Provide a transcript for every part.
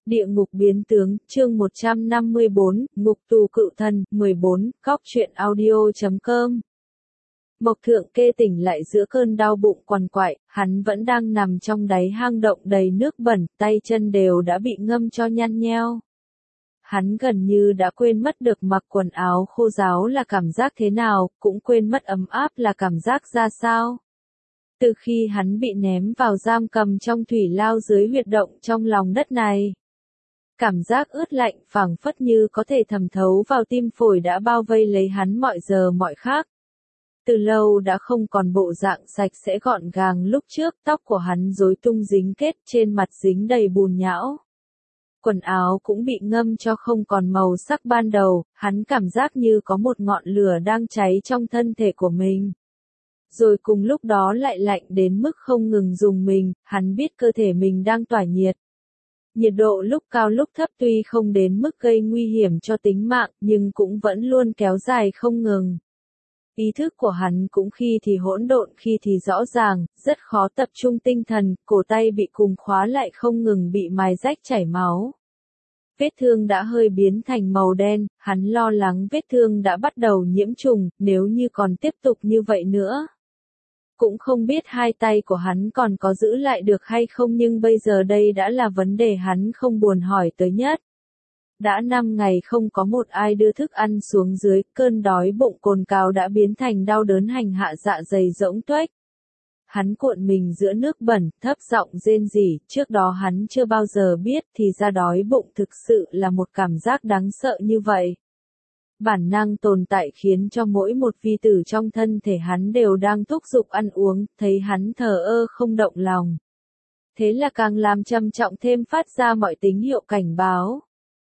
Địa ngục biến tướng, chương 154, ngục tù cựu thần, 14, cóc truyện audio.com. Mộc Thượng Kê tỉnh lại giữa cơn đau bụng quằn quại, hắn vẫn đang nằm trong đáy hang động đầy nước bẩn, tay chân đều đã bị ngâm cho nhăn nheo. Hắn gần như đã quên mất được mặc quần áo khô ráo là cảm giác thế nào, cũng quên mất ấm áp là cảm giác ra sao. Từ khi hắn bị ném vào giam cầm trong thủy lao dưới huyệt động trong lòng đất này, cảm giác ướt lạnh phảng phất như có thể thẩm thấu vào tim phổi đã bao vây lấy hắn mọi giờ mọi khác. Từ lâu đã không còn bộ dạng sạch sẽ gọn gàng lúc trước, tóc của hắn rối tung dính kết, trên mặt dính đầy bùn nhão. Quần áo cũng bị ngâm cho không còn màu sắc ban đầu, hắn cảm giác như có một ngọn lửa đang cháy trong thân thể của mình. Rồi cùng lúc đó lại lạnh đến mức không ngừng rùng mình, hắn biết cơ thể mình đang tỏa nhiệt. Nhiệt độ lúc cao lúc thấp tuy không đến mức gây nguy hiểm cho tính mạng, nhưng cũng vẫn luôn kéo dài không ngừng. Ý thức của hắn cũng khi thì hỗn độn khi thì rõ ràng, rất khó tập trung tinh thần, cổ tay bị cùng khóa lại không ngừng bị mài rách chảy máu. Vết thương đã hơi biến thành màu đen, hắn lo lắng vết thương đã bắt đầu nhiễm trùng, nếu như còn tiếp tục như vậy nữa. Cũng không biết hai tay của hắn còn có giữ lại được hay không, nhưng bây giờ đây đã là vấn đề hắn không buồn hỏi tới nhất. Đã 5 ngày không có một ai đưa thức ăn xuống dưới, cơn đói bụng cồn cào đã biến thành đau đớn hành hạ dạ dày rỗng tuếch. Hắn cuộn mình giữa nước bẩn, thấp giọng rên rỉ, trước đó hắn chưa bao giờ biết thì ra đói bụng thực sự là một cảm giác đáng sợ như vậy. Bản năng tồn tại khiến cho mỗi một vi tử trong thân thể hắn đều đang thúc giục ăn uống, thấy hắn thờ ơ không động lòng. Thế là càng làm trầm trọng thêm, phát ra mọi tín hiệu cảnh báo.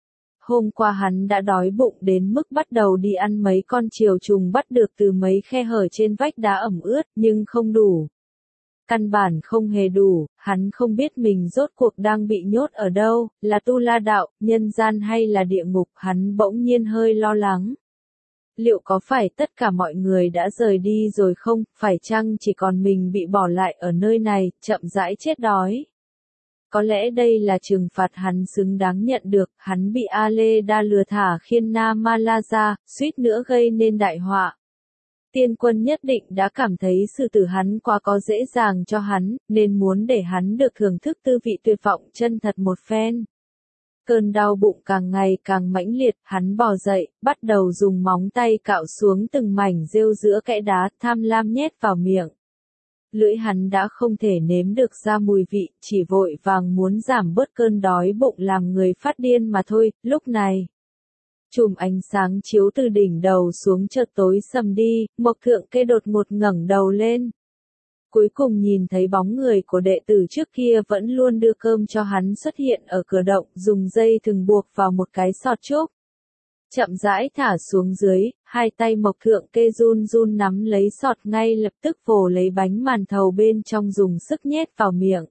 Hôm qua hắn đã đói bụng đến mức bắt đầu đi ăn mấy con triều trùng bắt được từ mấy khe hở trên vách đá ẩm ướt, nhưng không đủ. Căn bản không hề đủ, hắn không biết mình rốt cuộc đang bị nhốt ở đâu, là Tu La Đạo, nhân gian hay là địa ngục, hắn bỗng nhiên hơi lo lắng. Liệu có phải tất cả mọi người đã rời đi rồi không, phải chăng chỉ còn mình bị bỏ lại ở nơi này, chậm rãi chết đói? Có lẽ đây là trừng phạt hắn xứng đáng nhận được, hắn bị A-lê-đa lừa thả khiên na ma la ra, suýt nữa gây nên đại họa. Tiên quân nhất định đã cảm thấy sự tử hắn quá có dễ dàng cho hắn, nên muốn để hắn được thưởng thức tư vị tuyệt vọng chân thật một phen. Cơn đau bụng càng ngày càng mãnh liệt, hắn bò dậy, bắt đầu dùng móng tay cạo xuống từng mảnh rêu giữa kẽ đá, tham lam nhét vào miệng. Lưỡi hắn đã không thể nếm được ra mùi vị, chỉ vội vàng muốn giảm bớt cơn đói bụng làm người phát điên mà thôi. Lúc này, chùm ánh sáng chiếu từ đỉnh đầu xuống chợt tối sầm đi, Mộc Thượng Kê đột ngột ngẩng đầu lên. Cuối cùng nhìn thấy bóng người của đệ tử trước kia vẫn luôn đưa cơm cho hắn xuất hiện ở cửa động, dùng dây thừng buộc vào một cái sọt trúc. Chậm rãi thả xuống dưới, hai tay Mộc Thượng Kê run run nắm lấy sọt, ngay lập tức vồ lấy bánh màn thầu bên trong dùng sức nhét vào miệng.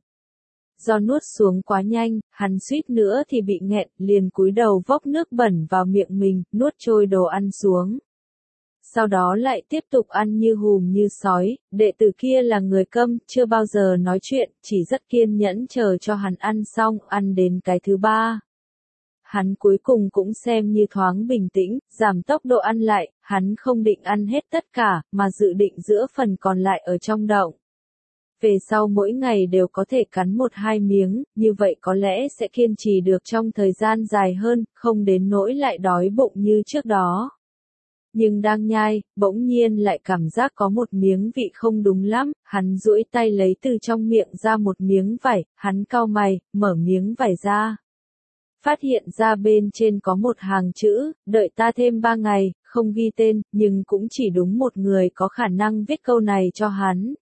Do nuốt xuống quá nhanh, hắn suýt nữa thì bị nghẹn, liền cúi đầu vốc nước bẩn vào miệng mình, nuốt trôi đồ ăn xuống. Sau đó lại tiếp tục ăn như hùm như sói, đệ tử kia là người câm, chưa bao giờ nói chuyện, chỉ rất kiên nhẫn chờ cho hắn ăn xong, ăn đến cái thứ ba. Hắn cuối cùng cũng xem như thoáng bình tĩnh, giảm tốc độ ăn lại, hắn không định ăn hết tất cả, mà dự định giữa phần còn lại ở trong động. Về sau mỗi ngày đều có thể cắn 1-2 miếng, như vậy có lẽ sẽ kiên trì được trong thời gian dài hơn, không đến nỗi lại đói bụng như trước đó. Nhưng đang nhai, bỗng nhiên lại cảm giác có một miếng vị không đúng lắm, hắn duỗi tay lấy từ trong miệng ra một miếng vải, hắn cau mày, mở miếng vải ra. Phát hiện ra bên trên có một hàng chữ, đợi ta thêm 3 ngày, không ghi tên, nhưng cũng chỉ đúng một người có khả năng viết câu này cho hắn.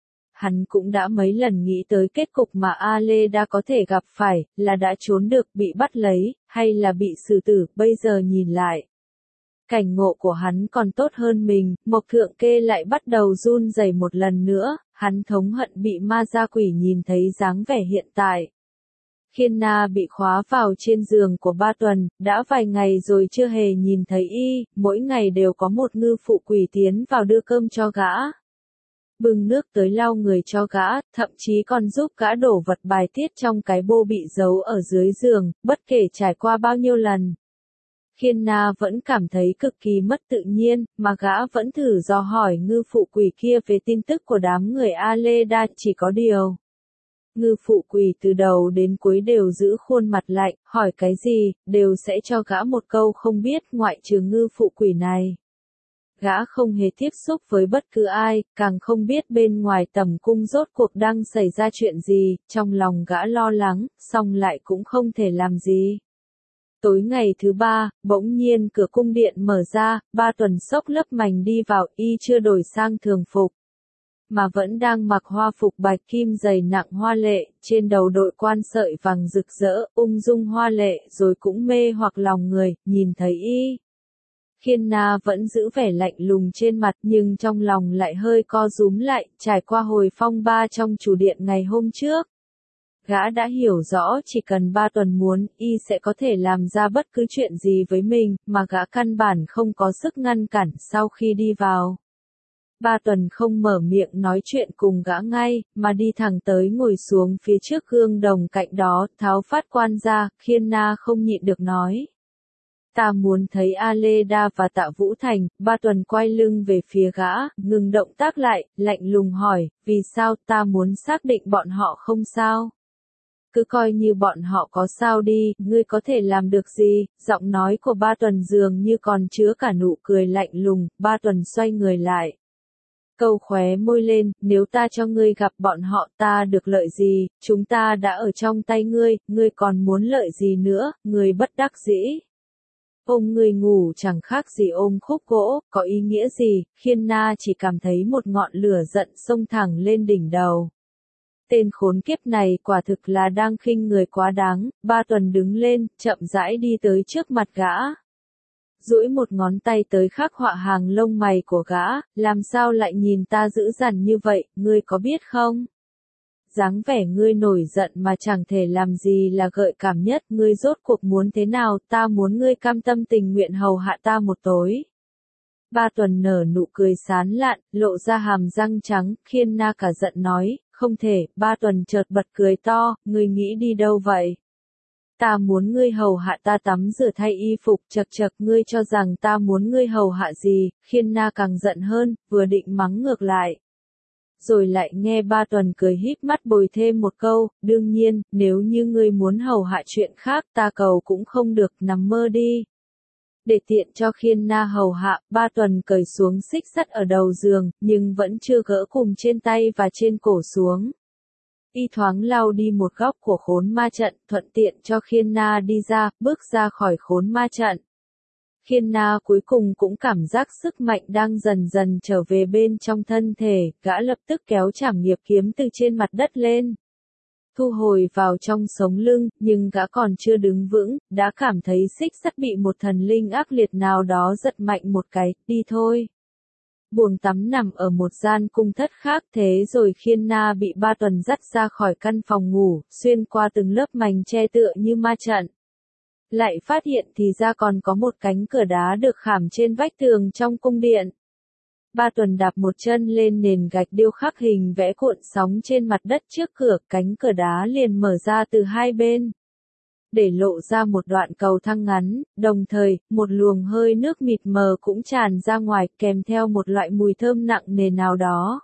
Hắn cũng đã mấy lần nghĩ tới kết cục mà A-lê-đa có thể gặp phải, là đã trốn được, bị bắt lấy, hay là bị xử tử, bây giờ nhìn lại. Cảnh ngộ của hắn còn tốt hơn mình, Mộc Thượng Kê lại bắt đầu run rẩy một lần nữa, hắn thống hận bị ma gia quỷ nhìn thấy dáng vẻ hiện tại. Khiên na bị khóa vào trên giường của 3 tuần, đã vài ngày rồi chưa hề nhìn thấy y, mỗi ngày đều có một ngư phụ quỷ tiến vào đưa cơm cho gã. bưng nước tới lau người cho gã, thậm chí còn giúp gã đổ vật bài tiết trong cái bô bị giấu ở dưới giường, bất kể trải qua bao nhiêu lần. Khiên Na vẫn cảm thấy cực kỳ mất tự nhiên, mà gã vẫn thử dò hỏi ngư phụ quỷ kia về tin tức của đám người Aleda, chỉ có điều. Ngư phụ quỷ từ đầu đến cuối đều giữ khuôn mặt lạnh, hỏi cái gì, đều sẽ cho gã một câu không biết, ngoại trừ ngư phụ quỷ này. Gã không hề tiếp xúc với bất cứ ai, càng không biết bên ngoài tầm cung rốt cuộc đang xảy ra chuyện gì, trong lòng gã lo lắng, song lại cũng không thể làm gì. Tối ngày thứ ba, bỗng nhiên cửa cung điện mở ra, Ba Tuần xốc lớp mành đi vào, y chưa đổi sang thường phục, mà vẫn đang mặc hoa phục bạch kim dày nặng hoa lệ, trên đầu đội quan sợi vàng rực rỡ, ung dung hoa lệ, rồi cũng mê hoặc lòng người, nhìn thấy y. Khiên Na vẫn giữ vẻ lạnh lùng trên mặt nhưng trong lòng lại hơi co rúm lại, trải qua hồi phong ba trong chủ điện ngày hôm trước. Gã đã hiểu rõ chỉ cần Ba Tuần muốn, y sẽ có thể làm ra bất cứ chuyện gì với mình, mà gã căn bản không có sức ngăn cản sau khi đi vào. Ba Tuần không mở miệng nói chuyện cùng gã ngay, mà đi thẳng tới ngồi xuống phía trước gương đồng cạnh đó, tháo phát quan ra, Khiên Na không nhịn được nói. Ta muốn thấy Aleda và Tạ Vũ Thành. Ba Tuần quay lưng về phía gã, ngừng động tác lại, lạnh lùng hỏi, vì sao? Ta muốn xác định bọn họ không sao. Cứ coi như bọn họ có sao đi, ngươi có thể làm được gì? Giọng nói của Ba Tuần dường như còn chứa cả nụ cười lạnh lùng. Ba Tuần xoay người lại, câu khóe môi lên, nếu ta cho ngươi gặp bọn họ ta được lợi gì, chúng ta đã ở trong tay ngươi còn muốn lợi gì nữa, ngươi bất đắc dĩ. Ôm người ngủ chẳng khác gì ôm khúc gỗ, có ý nghĩa gì? Khiên Na chỉ cảm thấy một ngọn lửa giận xông thẳng lên đỉnh đầu. Tên khốn kiếp này quả thực là đang khinh người quá đáng. Ba Tuần đứng lên, chậm rãi đi tới trước mặt gã. Duỗi một ngón tay tới khắc họa hàng lông mày của gã, làm sao lại nhìn ta dữ dằn như vậy, ngươi có biết không? Dáng vẻ ngươi nổi giận mà chẳng thể làm gì là gợi cảm nhất, ngươi rốt cuộc muốn thế nào, ta muốn ngươi cam tâm tình nguyện hầu hạ ta một tối. Ba Tuần nở nụ cười sán lạn, lộ ra hàm răng trắng, Khiên Na cả giận nói, không thể. Ba Tuần chợt bật cười to, ngươi nghĩ đi đâu vậy? Ta muốn ngươi hầu hạ ta tắm rửa thay y phục, chật chật, ngươi cho rằng ta muốn ngươi hầu hạ gì? Khiên Na càng giận hơn, vừa định mắng ngược lại. Rồi lại nghe Ba Tuần cười híp mắt bồi thêm một câu, đương nhiên, nếu như ngươi muốn hầu hạ chuyện khác ta cầu cũng không được, nằm mơ đi. Để tiện cho Khiên Na hầu hạ, Ba Tuần cởi xuống xích sắt ở đầu giường, nhưng vẫn chưa gỡ cùng trên tay và trên cổ xuống. Y thoáng lau đi một góc của khốn ma trận, thuận tiện cho Khiên Na đi ra, bước ra khỏi khốn ma trận. Khiên Na cuối cùng cũng cảm giác sức mạnh đang dần dần trở về bên trong thân thể, gã lập tức kéo trảm nghiệp kiếm từ trên mặt đất lên. Thu hồi vào trong sống lưng, nhưng gã còn chưa đứng vững, đã cảm thấy xích sắt bị một thần linh ác liệt nào đó giật mạnh một cái, đi thôi. Buồng tắm nằm ở một gian cung thất khác, thế rồi Khiên Na bị Ba Tuần dắt ra khỏi căn phòng ngủ, xuyên qua từng lớp mành che tựa như ma trận. Lại phát hiện thì ra còn có một cánh cửa đá được khảm trên vách tường trong cung điện. Ba Tuần đạp một chân lên nền gạch điêu khắc hình vẽ cuộn sóng trên mặt đất trước cửa, cánh cửa đá liền mở ra từ hai bên, để lộ ra một đoạn cầu thang ngắn, đồng thời, một luồng hơi nước mịt mờ cũng tràn ra ngoài, kèm theo một loại mùi thơm nặng nề nào đó.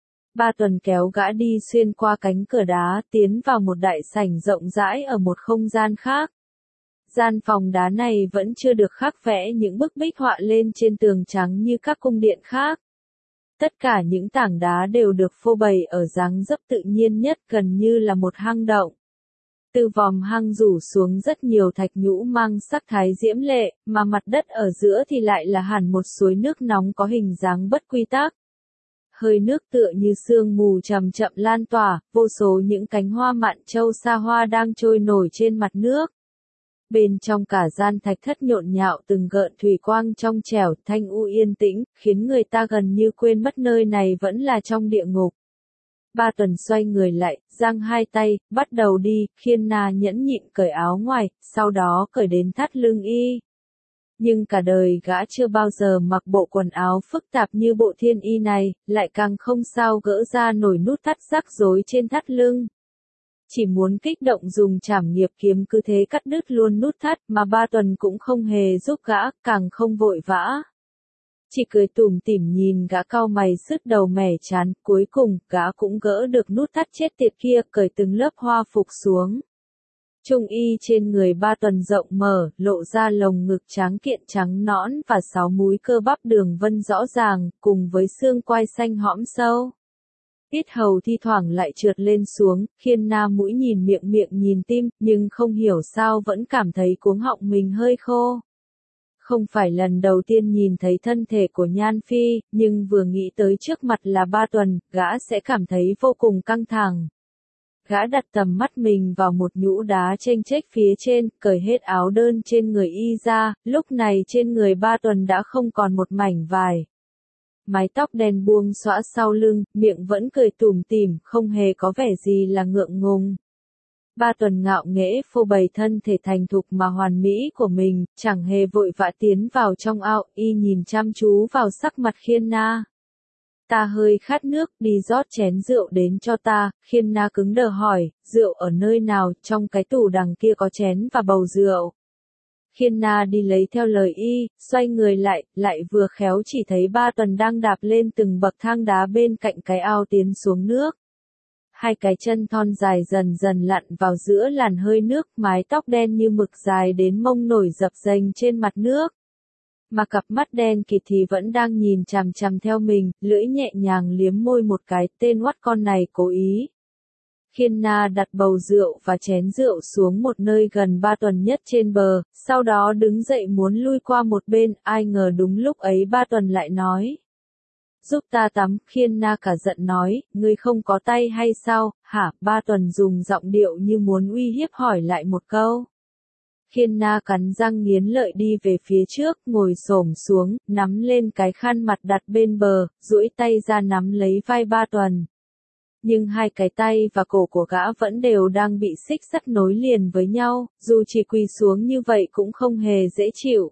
Ba Tuần kéo gã đi xuyên qua cánh cửa đá, tiến vào một đại sảnh rộng rãi ở một không gian khác. Gian phòng đá này vẫn chưa được khắc vẽ những bức bích họa lên trên tường trắng như các cung điện khác. Tất cả những tảng đá đều được phô bày ở dáng dấp tự nhiên nhất, gần như là một hang động. Từ vòm hang rủ xuống rất nhiều thạch nhũ mang sắc thái diễm lệ, mà mặt đất ở giữa thì lại là hẳn một suối nước nóng có hình dáng bất quy tắc. Hơi nước tựa như sương mù chậm chậm lan tỏa, vô số những cánh hoa mạn châu sa hoa đang trôi nổi trên mặt nước. Bên trong cả gian thạch thất nhộn nhạo từng gợn thủy quang trong trẻo, thanh u yên tĩnh, khiến người ta gần như quên mất nơi này vẫn là trong địa ngục. Ba Tuần xoay người lại, giang hai tay, bắt đầu đi, Khiên Na nhẫn nhịn cởi áo ngoài, sau đó cởi đến thắt lưng y. Nhưng cả đời gã chưa bao giờ mặc bộ quần áo phức tạp như bộ thiên y này, lại càng không sao gỡ ra nổi nút thắt rắc rối trên thắt lưng. Chỉ muốn kích động dùng trảm nghiệp kiếm cứ thế cắt đứt luôn nút thắt mà Ba Tuần cũng không hề giúp gã, càng không vội vã. Chỉ cười tủm tỉm nhìn gã cau mày sứt đầu mẻ chán, cuối cùng gã cũng gỡ được nút thắt chết tiệt kia, cởi từng lớp hoa phục xuống. Trung y trên người Ba Tuần rộng mở, lộ ra lồng ngực tráng kiện trắng nõn và 6 múi cơ bắp đường vân rõ ràng, cùng với xương quai xanh hõm sâu. Yết hầu thi thoảng lại trượt lên xuống, Khiên Na mũi nhìn miệng miệng nhìn tim, nhưng không hiểu sao vẫn cảm thấy cuống họng mình hơi khô. Không phải lần đầu tiên nhìn thấy thân thể của Nhan Phi, nhưng vừa nghĩ tới trước mặt là Ba Tuần, gã sẽ cảm thấy vô cùng căng thẳng. Gã đặt tầm mắt mình vào một nhũ đá chênh chếch phía trên, cởi hết áo đơn trên người y ra, lúc này trên người Ba Tuần đã không còn một mảnh vải. Mái tóc đen buông xõa sau lưng, miệng vẫn cười tủm tỉm, không hề có vẻ gì là ngượng ngùng. Ba Tuần ngạo nghễ phô bày thân thể thành thục mà hoàn mỹ của mình, chẳng hề vội vã tiến vào trong ao, y nhìn chăm chú vào sắc mặt Khiên Na. Ta hơi khát nước, đi rót chén rượu đến cho ta, Khiên Na cứng đờ hỏi, rượu ở nơi nào, trong cái tủ đằng kia có chén và bầu rượu. Khiên Na đi lấy theo lời y, xoay người lại vừa khéo chỉ thấy Ba Tuần đang đạp lên từng bậc thang đá bên cạnh cái ao tiến xuống nước. Hai cái chân thon dài dần dần lặn vào giữa làn hơi nước, mái tóc đen như mực dài đến mông nổi dập dềnh trên mặt nước. Mà cặp mắt đen kịt thì vẫn đang nhìn chằm chằm theo mình, lưỡi nhẹ nhàng liếm môi một cái, tên oắt con này cố ý. Khiên Na đặt bầu rượu và chén rượu xuống một nơi gần Ba Tuần nhất trên bờ, sau đó đứng dậy muốn lui qua một bên, ai ngờ đúng lúc ấy Ba Tuần lại nói. Giúp ta tắm, Khiên Na cả giận nói, ngươi không có tay hay sao, hả? Ba Tuần dùng giọng điệu như muốn uy hiếp hỏi lại một câu. Khiên Na cắn răng nghiến lợi đi về phía trước, ngồi xổm xuống, nắm lên cái khăn mặt đặt bên bờ, duỗi tay ra nắm lấy vai Ba Tuần. Nhưng hai cái tay và cổ của gã vẫn đều đang bị xích sắt nối liền với nhau, dù chỉ quỳ xuống như vậy cũng không hề dễ chịu.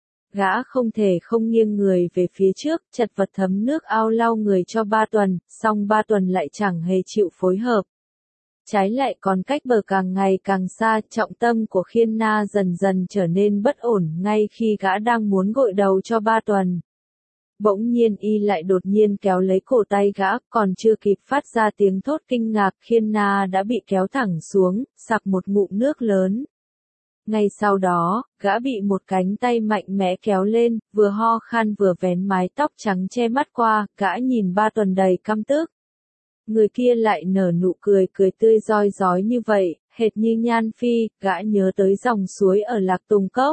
Gã không thể không nghiêng người về phía trước, chật vật thấm nước ao lau người cho Ba Tuần, song Ba Tuần lại chẳng hề chịu phối hợp. Trái lại còn cách bờ càng ngày càng xa, trọng tâm của Khiên Na dần dần trở nên bất ổn ngay khi gã đang muốn gội đầu cho Ba Tuần. Bỗng nhiên y lại đột nhiên kéo lấy cổ tay gã, còn chưa kịp phát ra tiếng thốt kinh ngạc, Khiên Na đã bị kéo thẳng xuống, sặc một ngụm nước lớn. Ngay sau đó, gã bị một cánh tay mạnh mẽ kéo lên, vừa ho khan vừa vén mái tóc trắng che mắt qua, gã nhìn Ba Tuần đầy căm tức. Người kia lại nở nụ cười tươi rói rói như vậy, hệt như Nhan Phi, gã nhớ tới dòng suối ở Lạc Tùng Cốc.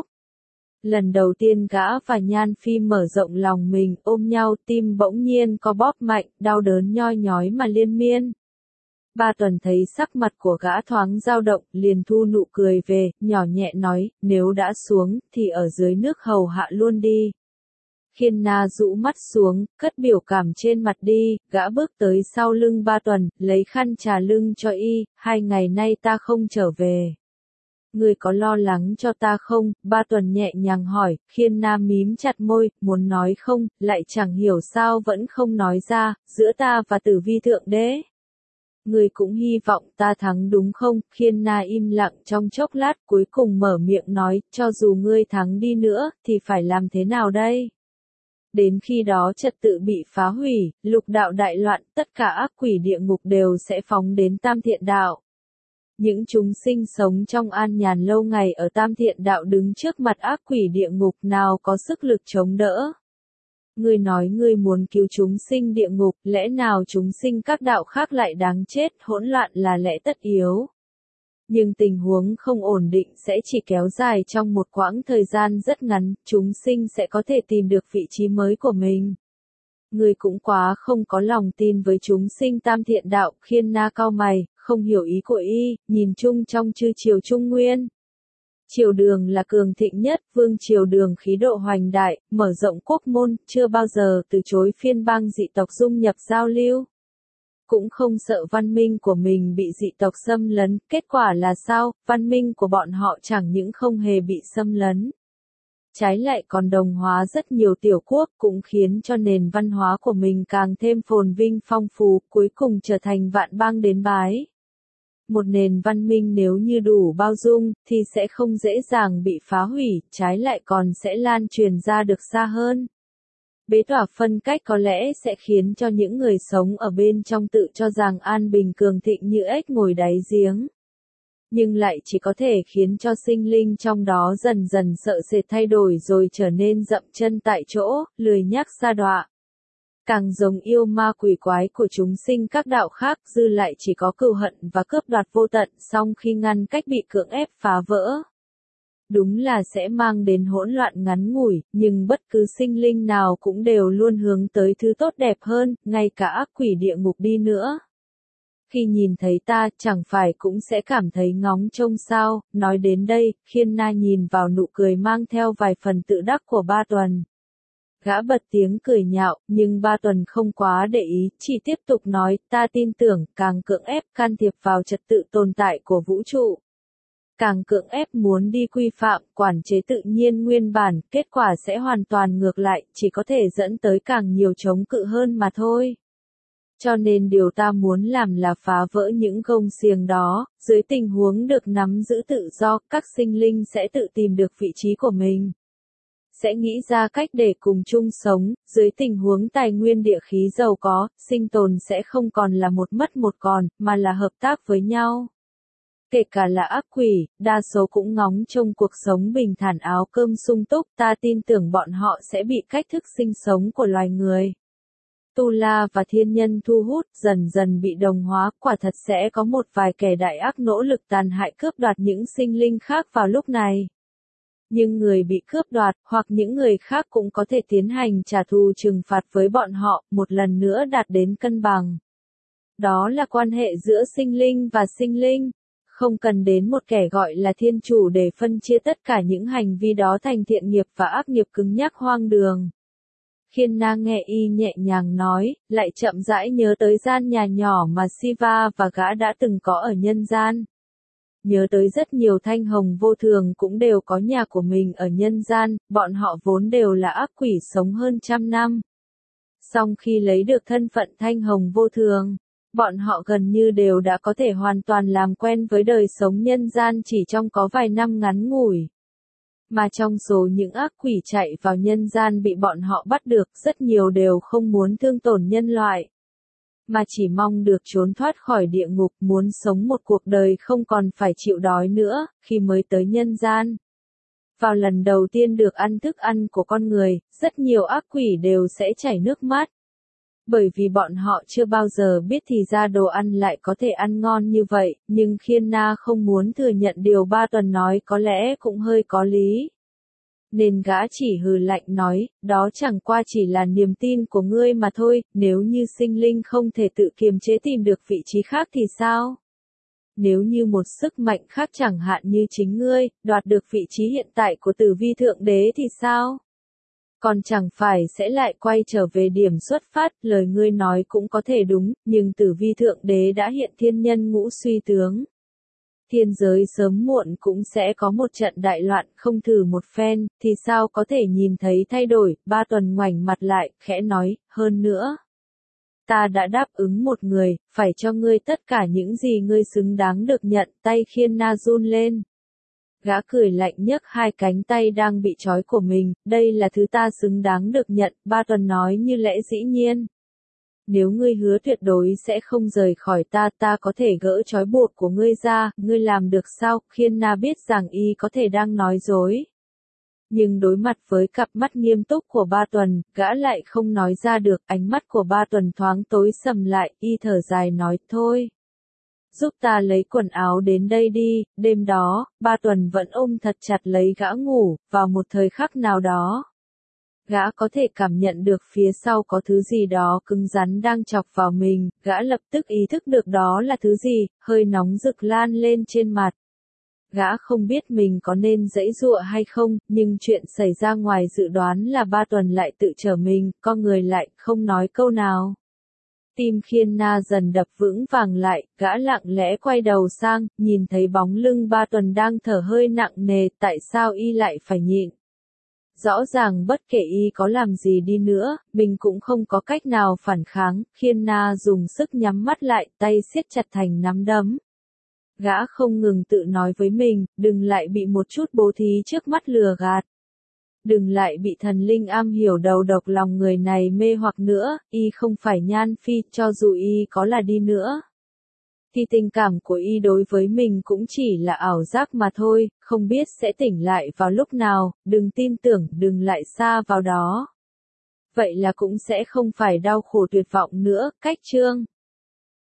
Lần đầu tiên gã và Nhan Phi mở rộng lòng mình, ôm nhau, tim bỗng nhiên có bóp mạnh, đau đớn nhoi nhói mà liên miên. Ba Tuần thấy sắc mặt của gã thoáng dao động, liền thu nụ cười về, nhỏ nhẹ nói, nếu đã xuống, thì ở dưới nước hầu hạ luôn đi. Khiên Na rũ mắt xuống, cất biểu cảm trên mặt đi, gã bước tới sau lưng Ba Tuần, lấy khăn trà lưng cho y, 2 ngày nay ta không trở về. Ngươi có lo lắng cho ta không? Ba Tuần nhẹ nhàng hỏi, Khiên Na mím chặt môi, muốn nói không, lại chẳng hiểu sao vẫn không nói ra, giữa ta và Tử Vi Thượng Đế. Ngươi cũng hy vọng ta thắng đúng không? Khiên Na im lặng trong chốc lát cuối cùng mở miệng nói, cho dù ngươi thắng đi nữa, thì phải làm thế nào đây? Đến khi đó trật tự bị phá hủy, lục đạo đại loạn, tất cả ác quỷ địa ngục đều sẽ phóng đến Tam Thiện Đạo. Những chúng sinh sống trong an nhàn lâu ngày ở Tam Thiện Đạo đứng trước mặt ác quỷ địa ngục nào có sức lực chống đỡ. Ngươi nói ngươi muốn cứu chúng sinh địa ngục, lẽ nào chúng sinh các đạo khác lại đáng chết, hỗn loạn là lẽ tất yếu. Nhưng tình huống không ổn định sẽ chỉ kéo dài trong một quãng thời gian rất ngắn, chúng sinh sẽ có thể tìm được vị trí mới của mình. Ngươi cũng quá không có lòng tin với chúng sinh Tam Thiện Đạo, Khiên Na cau mày, không hiểu ý của y, nhìn chung trong chư triều Trung Nguyên. Triều Đường là cường thịnh nhất, vương triều Đường khí độ hoành đại, mở rộng quốc môn, chưa bao giờ từ chối phiên bang dị tộc dung nhập giao lưu. Cũng không sợ văn minh của mình bị dị tộc xâm lấn, kết quả là sao? Văn minh của bọn họ chẳng những không hề bị xâm lấn. trái lại còn đồng hóa rất nhiều tiểu quốc, cũng khiến cho nền văn hóa của mình càng thêm phồn vinh phong phú, cuối cùng trở thành vạn bang đến bái. Một nền văn minh nếu như đủ bao dung, thì sẽ không dễ dàng bị phá hủy, trái lại còn sẽ lan truyền ra được xa hơn. Bế tỏa phân cách có lẽ sẽ khiến cho những người sống ở bên trong tự cho rằng an bình cường thịnh như ếch ngồi đáy giếng. Nhưng lại chỉ có thể khiến cho sinh linh trong đó dần dần sợ sệt thay đổi rồi trở nên dậm chân tại chỗ, lười nhác sa đọa. Càng giống yêu ma quỷ quái của chúng sinh các đạo khác, dư lại chỉ có cừu hận và cướp đoạt vô tận, song khi ngăn cách bị cưỡng ép phá vỡ. Đúng là sẽ mang đến hỗn loạn ngắn ngủi, nhưng bất cứ sinh linh nào cũng đều luôn hướng tới thứ tốt đẹp hơn, ngay cả ác quỷ địa ngục đi nữa. Khi nhìn thấy ta, chẳng phải cũng sẽ cảm thấy ngóng trông sao, nói đến đây, Khiên Na nhìn vào nụ cười mang theo vài phần tự đắc của Ba Tuần. Gã bật tiếng cười nhạo, nhưng Ba Tuần không quá để ý, chỉ tiếp tục nói, ta tin tưởng, càng cưỡng ép can thiệp vào trật tự tồn tại của vũ trụ. Càng cưỡng ép muốn đi quy phạm, quản chế tự nhiên nguyên bản, kết quả sẽ hoàn toàn ngược lại, chỉ có thể dẫn tới càng nhiều chống cự hơn mà thôi. Cho nên điều ta muốn làm là phá vỡ những gông xiềng đó, dưới tình huống được nắm giữ tự do, các sinh linh sẽ tự tìm được vị trí của mình. Sẽ nghĩ ra cách để cùng chung sống, dưới tình huống tài nguyên địa khí giàu có, sinh tồn sẽ không còn là một mất một còn, mà là hợp tác với nhau. Kể cả là ác quỷ, đa số cũng ngóng trông cuộc sống bình thản áo cơm sung túc, ta tin tưởng bọn họ sẽ bị cách thức sinh sống của loài người. Tu La và thiên nhân thu hút, dần dần bị đồng hóa, quả thật sẽ có một vài kẻ đại ác nỗ lực tàn hại cướp đoạt những sinh linh khác vào lúc này. Nhưng người bị cướp đoạt, hoặc những người khác cũng có thể tiến hành trả thù trừng phạt với bọn họ, một lần nữa đạt đến cân bằng. Đó là quan hệ giữa sinh linh và sinh linh. Không cần đến một kẻ gọi là thiên chủ để phân chia tất cả những hành vi đó thành thiện nghiệp và ác nghiệp cứng nhắc hoang đường. Khiên Na nghe y nhẹ nhàng nói, lại chậm rãi nhớ tới gian nhà nhỏ mà Siva và gã đã từng có ở nhân gian. Nhớ tới rất nhiều thanh hồng vô thường cũng đều có nhà của mình ở nhân gian, bọn họ vốn đều là ác quỷ sống hơn trăm năm. Song khi lấy được thân phận thanh hồng vô thường, bọn họ gần như đều đã có thể hoàn toàn làm quen với đời sống nhân gian chỉ trong có vài năm ngắn ngủi. Mà trong số những ác quỷ chạy vào nhân gian bị bọn họ bắt được, rất nhiều đều không muốn thương tổn nhân loại, mà chỉ mong được trốn thoát khỏi địa ngục, muốn sống một cuộc đời không còn phải chịu đói nữa, khi mới tới nhân gian. Vào lần đầu tiên được ăn thức ăn của con người, rất nhiều ác quỷ đều sẽ chảy nước mắt. Bởi vì bọn họ chưa bao giờ biết thì ra đồ ăn lại có thể ăn ngon như vậy, nhưng Khiên Na không muốn thừa nhận điều Ba Tuần nói có lẽ cũng hơi có lý. Nên gã chỉ hừ lạnh nói, đó chẳng qua chỉ là niềm tin của ngươi mà thôi, nếu như sinh linh không thể tự kiềm chế tìm được vị trí khác thì sao? Nếu như một sức mạnh khác chẳng hạn như chính ngươi, đoạt được vị trí hiện tại của Tử Vi Thượng Đế thì sao? Còn chẳng phải sẽ lại quay trở về điểm xuất phát, lời ngươi nói cũng có thể đúng, nhưng Tử Vi Thượng Đế đã hiện thiên nhân ngũ suy tướng. Thiên giới sớm muộn cũng sẽ có một trận đại loạn, không thử một phen, thì sao có thể nhìn thấy thay đổi. Ba Tuần ngoảnh mặt lại, khẽ nói, hơn nữa. Ta đã đáp ứng một người, phải cho ngươi tất cả những gì ngươi xứng đáng được nhận, tay Khiên Na run lên. Gã cười lạnh nhấc hai cánh tay đang bị trói của mình, đây là thứ ta xứng đáng được nhận, Ba Tuần nói như lẽ dĩ nhiên. Nếu ngươi hứa tuyệt đối sẽ không rời khỏi ta, ta có thể gỡ trói buộc của ngươi ra, ngươi làm được sao? Khiên Na biết rằng y có thể đang nói dối. Nhưng đối mặt với cặp mắt nghiêm túc của Ba Tuần, gã lại không nói ra được, ánh mắt của Ba Tuần thoáng tối sầm lại, y thở dài nói, thôi. Giúp ta lấy quần áo đến đây đi. Đêm đó, Ba Tuần vẫn ôm thật chặt lấy gã ngủ, vào một thời khắc nào đó. Gã có thể cảm nhận được phía sau có thứ gì đó cứng rắn đang chọc vào mình, gã lập tức ý thức được đó là thứ gì, hơi nóng rực lan lên trên mặt. Gã không biết mình có nên giãy giụa hay không, nhưng chuyện xảy ra ngoài dự đoán là Ba Tuần lại tự trở mình, con người lại không nói câu nào. Tim Khiên Na dần đập vững vàng lại, gã lặng lẽ quay đầu sang, nhìn thấy bóng lưng Ba Tuần đang thở hơi nặng nề, tại sao y lại phải nhịn? Rõ ràng bất kể y có làm gì đi nữa, mình cũng không có cách nào phản kháng, Khiên Na dùng sức nhắm mắt lại, tay siết chặt thành nắm đấm. Gã không ngừng tự nói với mình, đừng lại bị một chút bố thí trước mắt lừa gạt. Đừng lại bị thần linh am hiểu đầu độc lòng người này mê hoặc nữa, y không phải Nhan Phi, cho dù y có là đi nữa. Thì tình cảm của y đối với mình cũng chỉ là ảo giác mà thôi, không biết sẽ tỉnh lại vào lúc nào, đừng tin tưởng, đừng lại xa vào đó. Vậy là cũng sẽ không phải đau khổ tuyệt vọng nữa, cách chương.